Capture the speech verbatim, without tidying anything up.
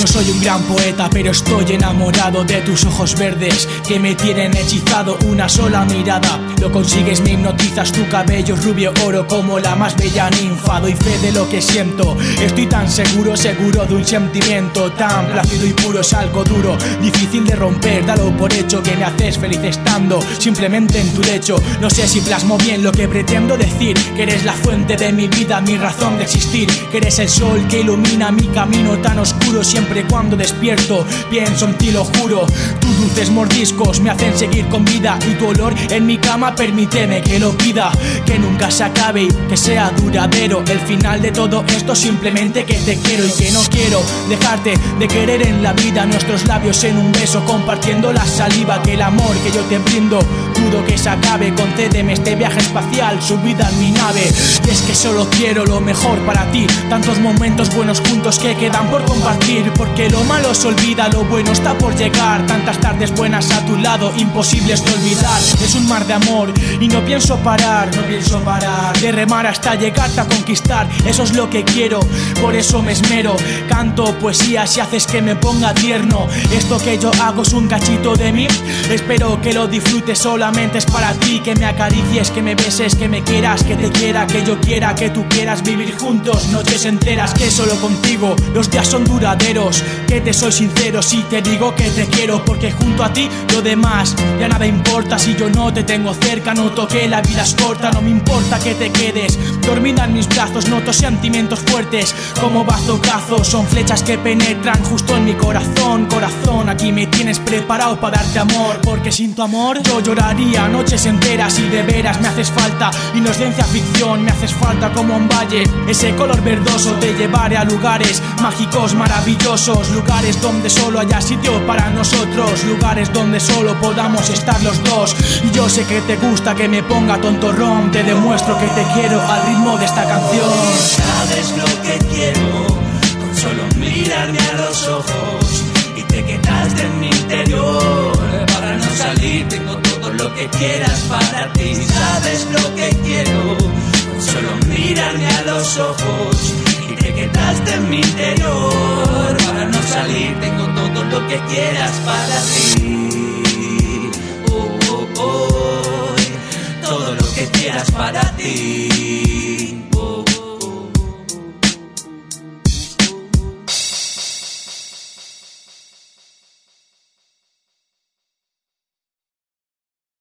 No soy un gran poeta, pero estoy enamorado de tus ojos verdes que me tienen hechizado. Una sola mirada, lo consigues, me hipnotizas. Tu cabello rubio oro como la más bella ninfa. Doy fe de lo que siento, estoy tan seguro, seguro de un sentimiento tan plácido y puro. Es algo duro, difícil de romper, dalo por hecho que me haces feliz estando simplemente en tu lecho. No sé si plasmo bien lo que pretendo decir, que eres la fuente de mi vida, mi razón de existir, que eres el sol que ilumina mi camino tan oscuro. Siempre cuando despierto pienso en ti, lo juro. Tus dulces mordiscos me hacen seguir con vida y tu olor en mi cama permíteme que lo pida, que nunca se acabe y que sea duradero el final de todo esto. Simplemente que te quiero y que no quiero dejarte de querer en la vida. Nuestros labios en un beso compartiendo la saliva, que el amor que yo te brindo dudo que se acabe. Concédeme este viaje espacial, subida en mi nave. Y es que solo quiero lo mejor para ti, tantos momentos buenos juntos que quedan por compartir, porque lo malo se olvida, lo bueno está por llegar. Tantas tardes buenas a tu lado, imposibles de olvidar. Es un mar de amor y no pienso parar, no pienso parar de remar hasta llegarte a conquistar. Eso es lo que quiero, por eso me esmero. Canto poesías y haces que me ponga tierno. Esto que yo hago es un cachito de mí, espero que lo disfrutes, solamente es para ti. Que me acaricies, que me beses, que me quieras, que te quiera, que yo quiera, que tú quieras vivir juntos noches enteras. Que solo contigo los días son duraderos, que te soy sincero si te digo que te quiero, porque junto a ti lo demás ya nada importa. Si yo no te tengo cerca, noto que la vida es corta. No me importa que te quedes dormida en mis brazos, noto sentimientos fuertes como bazocazos. Son flechas que penetran justo en mi corazón. Corazón, aquí me tienes preparado para darte amor, porque sin tu amor yo lloraría noches enteras. Y de veras me haces falta, y no es ciencia ficción, me haces falta como un valle, ese color verdoso. Te llevaré a lugares mágicos, maravillosos, lugares donde solo haya sitio para nosotros, lugares donde solo podamos estar los dos. Y yo sé que te gusta que me ponga tontorrón, te demuestro que te quiero al ritmo de esta canción. Sabes lo que quiero, con solo mirarme a los ojos y te quedaste en mi interior. Para no salir tengo todo lo que quieras para ti. Sabes lo que quiero, con solo mirarme a los ojos y te quedaste en mi interior. Para no salir tengo todo lo que quieras para ti. Oh, oh, oh, todo lo que quieras para ti.